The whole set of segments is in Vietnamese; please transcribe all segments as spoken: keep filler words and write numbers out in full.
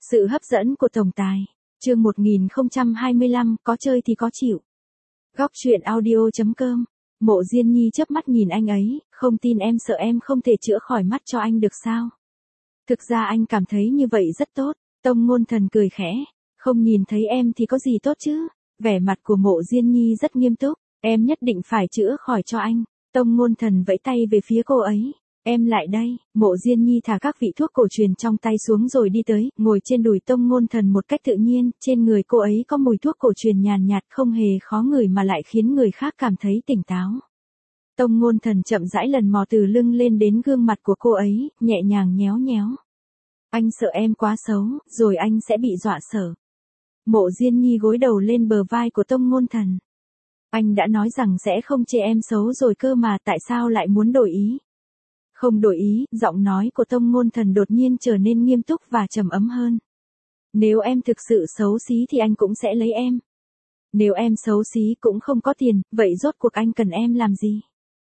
Sự hấp dẫn của tổng tài. Chương một nghìn không trăm hai mươi lăm, có chơi thì có chịu. Góc truyện audio chấm com. Mộ Diên Nhi chớp mắt nhìn anh ấy, không tin em, sợ em không thể chữa khỏi mắt cho anh được sao? Thực ra anh cảm thấy như vậy rất tốt. Tông Ngôn Thần cười khẽ. Không nhìn thấy em thì có gì tốt chứ? Vẻ mặt của Mộ Diên Nhi rất nghiêm túc. Em nhất định phải chữa khỏi cho anh. Tông Ngôn Thần vẫy tay về phía cô ấy. Em lại đây. Mộ Diên Nhi thả các vị thuốc cổ truyền trong tay xuống rồi đi tới, ngồi trên đùi Tông Ngôn Thần một cách tự nhiên. Trên người cô ấy có mùi thuốc cổ truyền nhàn nhạt, không hề khó ngửi mà lại khiến người khác cảm thấy tỉnh táo. Tông Ngôn Thần chậm rãi lần mò từ lưng lên đến gương mặt của cô ấy, nhẹ nhàng nhéo nhéo. Anh sợ em quá xấu, rồi anh sẽ bị dọa sợ. Mộ Diên Nhi gối đầu lên bờ vai của Tông Ngôn Thần. Anh đã nói rằng sẽ không chê em xấu rồi cơ mà, tại sao lại muốn đổi ý? Không đổi ý, giọng nói của Tông Ngôn Thần đột nhiên trở nên nghiêm túc và trầm ấm hơn. Nếu em thực sự xấu xí thì anh cũng sẽ lấy em. Nếu em xấu xí cũng không có tiền, vậy rốt cuộc anh cần em làm gì?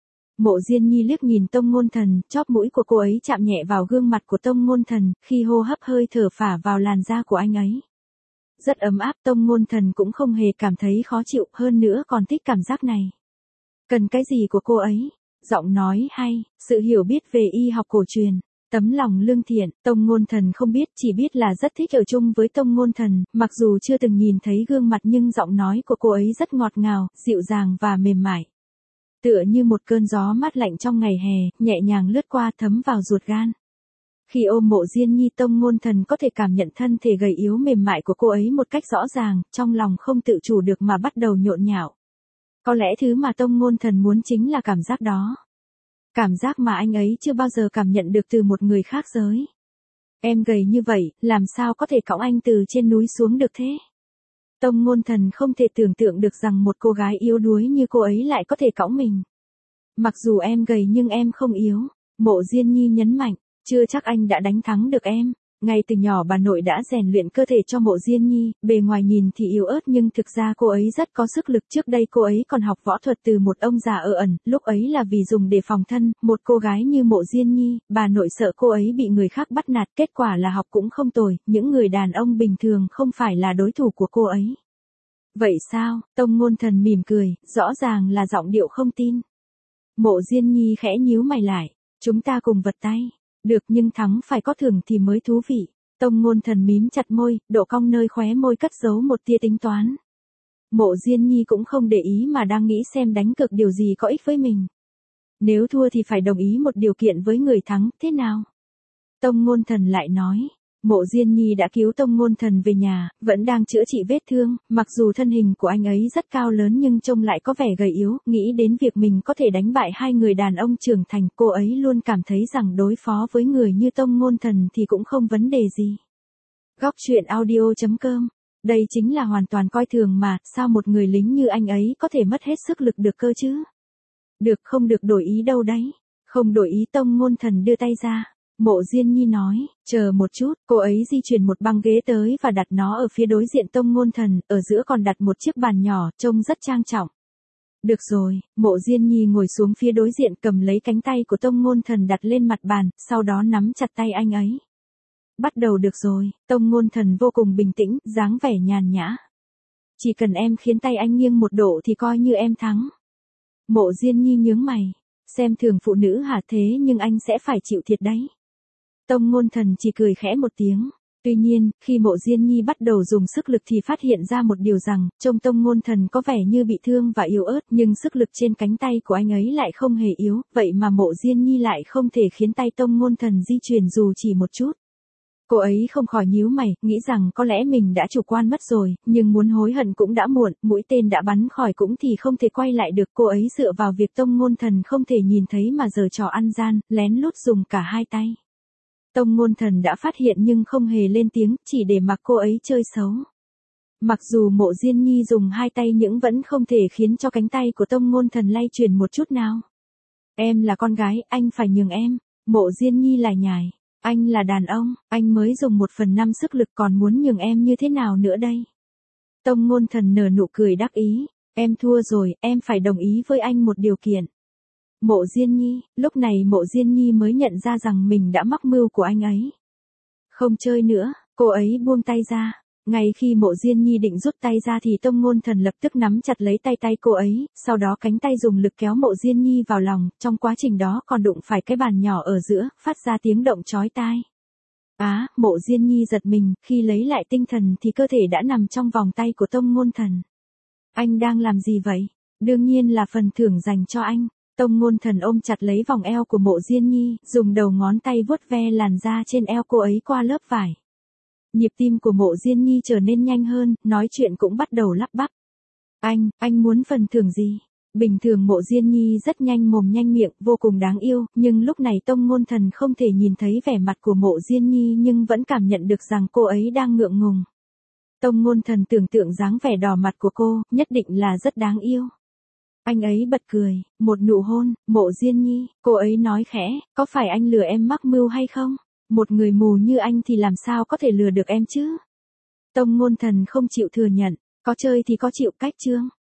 Mộ Diên Nhi liếc nhìn Tông Ngôn Thần, chóp mũi của cô ấy chạm nhẹ vào gương mặt của Tông Ngôn Thần, khi hô hấp hơi thở phả vào làn da của anh ấy. Rất ấm áp, Tông Ngôn Thần cũng không hề cảm thấy khó chịu, hơn nữa còn thích cảm giác này. Cần cái gì của cô ấy? Giọng nói hay, sự hiểu biết về y học cổ truyền, tấm lòng lương thiện. Tông Ngôn Thần không biết, chỉ biết là rất thích ở chung với Tông Ngôn Thần, mặc dù chưa từng nhìn thấy gương mặt nhưng giọng nói của cô ấy rất ngọt ngào, dịu dàng và mềm mại. Tựa như một cơn gió mát lạnh trong ngày hè, nhẹ nhàng lướt qua thấm vào ruột gan. Khi ôm Mộ Diên Nhi, Tông Ngôn Thần có thể cảm nhận thân thể gầy yếu mềm mại của cô ấy một cách rõ ràng, trong lòng không tự chủ được mà bắt đầu nhộn nhạo. Có lẽ thứ mà Tông Ngôn Thần muốn chính là cảm giác đó. Cảm giác mà anh ấy chưa bao giờ cảm nhận được từ một người khác giới. Em gầy như vậy, làm sao có thể cõng anh từ trên núi xuống được thế? Tông Ngôn Thần không thể tưởng tượng được rằng một cô gái yếu đuối như cô ấy lại có thể cõng mình. Mặc dù em gầy nhưng em không yếu. Mộ Diên Nhi nhấn mạnh, chưa chắc anh đã đánh thắng được em. Ngay từ nhỏ bà nội đã rèn luyện cơ thể cho Mộ Diên Nhi, bề ngoài nhìn thì yếu ớt nhưng thực ra cô ấy rất có sức lực. Trước đây cô ấy còn học võ thuật từ một ông già ở ẩn, lúc ấy là vì dùng để phòng thân. Một cô gái như Mộ Diên Nhi, bà nội sợ cô ấy bị người khác bắt nạt, kết quả là học cũng không tồi, những người đàn ông bình thường không phải là đối thủ của cô ấy. Vậy sao? Tông Ngôn Thần mỉm cười, rõ ràng là giọng điệu không tin. Mộ Diên Nhi khẽ nhíu mày lại, chúng ta cùng vật tay. Được, nhưng thắng phải có thưởng thì mới thú vị. Tông Ngôn Thần mím chặt môi, độ cong nơi khóe môi cất giấu một tia tính toán. Mộ Diên Nhi cũng không để ý mà đang nghĩ xem đánh cược điều gì có ích với mình. Nếu thua thì phải đồng ý một điều kiện với người thắng, thế nào? Tông Ngôn Thần lại nói. Mộ Diên Nhi đã cứu Tông Ngôn Thần về nhà, vẫn đang chữa trị vết thương, mặc dù thân hình của anh ấy rất cao lớn nhưng trông lại có vẻ gầy yếu, nghĩ đến việc mình có thể đánh bại hai người đàn ông trưởng thành, cô ấy luôn cảm thấy rằng đối phó với người như Tông Ngôn Thần thì cũng không vấn đề gì. Góc truyện audio chấm com. Đây chính là hoàn toàn coi thường mà, sao một người lính như anh ấy có thể mất hết sức lực được cơ chứ? Được, không được đổi ý đâu đấy. Không đổi ý. Tông Ngôn Thần đưa tay ra. Mộ Diên Nhi nói, chờ một chút, cô ấy di chuyển một băng ghế tới và đặt nó ở phía đối diện Tông Ngôn Thần, ở giữa còn đặt một chiếc bàn nhỏ, trông rất trang trọng. Được rồi, Mộ Diên Nhi ngồi xuống phía đối diện, cầm lấy cánh tay của Tông Ngôn Thần đặt lên mặt bàn, sau đó nắm chặt tay anh ấy. Bắt đầu được rồi. Tông Ngôn Thần vô cùng bình tĩnh, dáng vẻ nhàn nhã. Chỉ cần em khiến tay anh nghiêng một độ thì coi như em thắng. Mộ Diên Nhi nhướng mày, xem thường phụ nữ hả? Thế nhưng anh sẽ phải chịu thiệt đấy. Tông Ngôn Thần chỉ cười khẽ một tiếng. Tuy nhiên, khi Mộ Diên Nhi bắt đầu dùng sức lực thì phát hiện ra một điều rằng, trông Tông Ngôn Thần có vẻ như bị thương và yếu ớt, nhưng sức lực trên cánh tay của anh ấy lại không hề yếu, vậy mà Mộ Diên Nhi lại không thể khiến tay Tông Ngôn Thần di chuyển dù chỉ một chút. Cô ấy không khỏi nhíu mày, nghĩ rằng có lẽ mình đã chủ quan mất rồi, nhưng muốn hối hận cũng đã muộn, mũi tên đã bắn khỏi cũng thì không thể quay lại được. Cô ấy dựa vào việc Tông Ngôn Thần không thể nhìn thấy mà giở trò ăn gian, lén lút dùng cả hai tay. Tông Ngôn Thần đã phát hiện nhưng không hề lên tiếng, chỉ để mặc cô ấy chơi xấu. Mặc dù Mộ Diên Nhi dùng hai tay nhưng vẫn không thể khiến cho cánh tay của Tông Ngôn Thần lay chuyển một chút nào. Em là con gái, anh phải nhường em. Mộ Diên Nhi lải nhải. Anh là đàn ông, anh mới dùng một phần năm sức lực còn muốn nhường em như thế nào nữa đây? Tông Ngôn Thần nở nụ cười đắc ý. Em thua rồi, em phải đồng ý với anh một điều kiện. Mộ Diên Nhi, lúc này Mộ Diên Nhi mới nhận ra rằng mình đã mắc mưu của anh ấy. Không chơi nữa, Cô ấy buông tay ra. Ngay khi Mộ Diên Nhi định rút tay ra thì Tông Ngôn Thần lập tức nắm chặt lấy tay tay cô ấy, sau đó cánh tay dùng lực kéo Mộ Diên Nhi vào lòng, trong quá trình đó còn đụng phải cái bàn nhỏ ở giữa, phát ra tiếng động chói tai. Á, Mộ Diên Nhi giật mình, khi lấy lại tinh thần thì cơ thể đã nằm trong vòng tay của Tông Ngôn Thần. Anh đang làm gì vậy? Đương nhiên là phần thưởng dành cho anh. Tông Ngôn Thần ôm chặt lấy vòng eo của Mộ Diên Nhi, dùng đầu ngón tay vuốt ve làn da trên eo cô ấy qua lớp vải. Nhịp tim của Mộ Diên Nhi trở nên nhanh hơn, nói chuyện cũng bắt đầu lắp bắp. Anh, anh muốn phần thưởng gì? Bình thường Mộ Diên Nhi rất nhanh mồm nhanh miệng, vô cùng đáng yêu, nhưng lúc này Tông Ngôn Thần không thể nhìn thấy vẻ mặt của Mộ Diên Nhi nhưng vẫn cảm nhận được rằng cô ấy đang ngượng ngùng. Tông Ngôn Thần tưởng tượng dáng vẻ đỏ mặt của cô, nhất định là rất đáng yêu. Anh ấy bật cười, một nụ hôn, Mộ Diên Nhi, cô ấy nói khẽ, có phải anh lừa em mắc mưu hay không? Một người mù như anh thì làm sao có thể lừa được em chứ? Tông Ngôn Thần không chịu thừa nhận, có chơi thì có chịu cách chương.